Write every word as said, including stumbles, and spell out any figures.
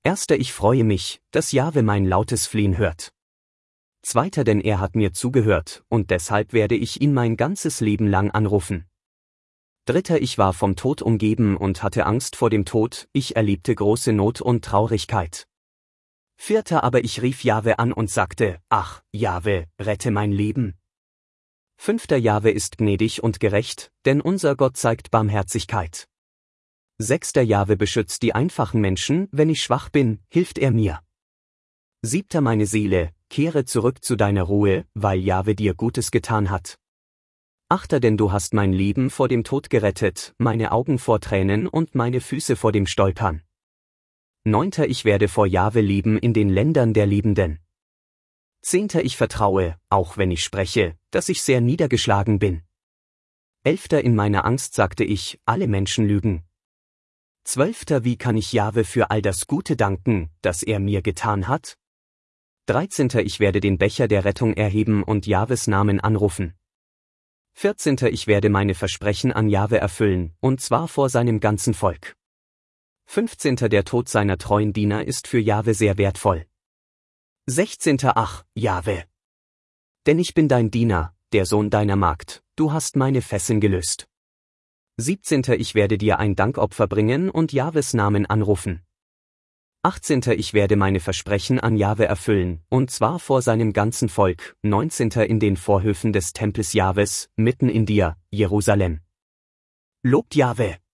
Erster Ich freue mich, dass Jahwe mein lautes Flehen hört. Zweiter Denn er hat mir zugehört, und deshalb werde ich ihn mein ganzes Leben lang anrufen. Dritter Ich war vom Tod umgeben und hatte Angst vor dem Tod, ich erlebte große Not und Traurigkeit. Vierter Aber ich rief Jahwe an und sagte, ach, Jahwe, rette mein Leben. Fünfter Jahwe ist gnädig und gerecht, denn unser Gott zeigt Barmherzigkeit. Sechster Jahwe beschützt die einfachen Menschen, wenn ich schwach bin, hilft er mir. Siebter Meine Seele, kehre zurück zu deiner Ruhe, weil Jahwe dir Gutes getan hat. Achter Denn du hast mein Leben vor dem Tod gerettet, meine Augen vor Tränen und meine Füße vor dem Stolpern. Neunter Ich werde vor Jahwe leben in den Ländern der Lebenden. Zehnter Ich vertraue, auch wenn ich spreche, dass ich sehr niedergeschlagen bin. Elfter In meiner Angst sagte ich, alle Menschen lügen. Zwölfter Wie kann ich Jahwe für all das Gute danken, das er mir getan hat? Dreizehnter Ich werde den Becher der Rettung erheben und Jahwes Namen anrufen. Vierzehnter Ich werde meine Versprechen an Jahwe erfüllen, und zwar vor seinem ganzen Volk. Fünfzehnter Der Tod seiner treuen Diener ist für Jahwe sehr wertvoll. Sechzehnter Ach, Jahwe! Denn ich bin dein Diener, der Sohn deiner Magd, du hast meine Fesseln gelöst. Siebzehnter Ich werde dir ein Dankopfer bringen und Jahwes Namen anrufen. Achtzehnter Ich werde meine Versprechen an Jahwe erfüllen, und zwar vor seinem ganzen Volk. Neunzehnter In den Vorhöfen des Tempels Jahwes, mitten in dir, Jerusalem. Lobt Jahwe!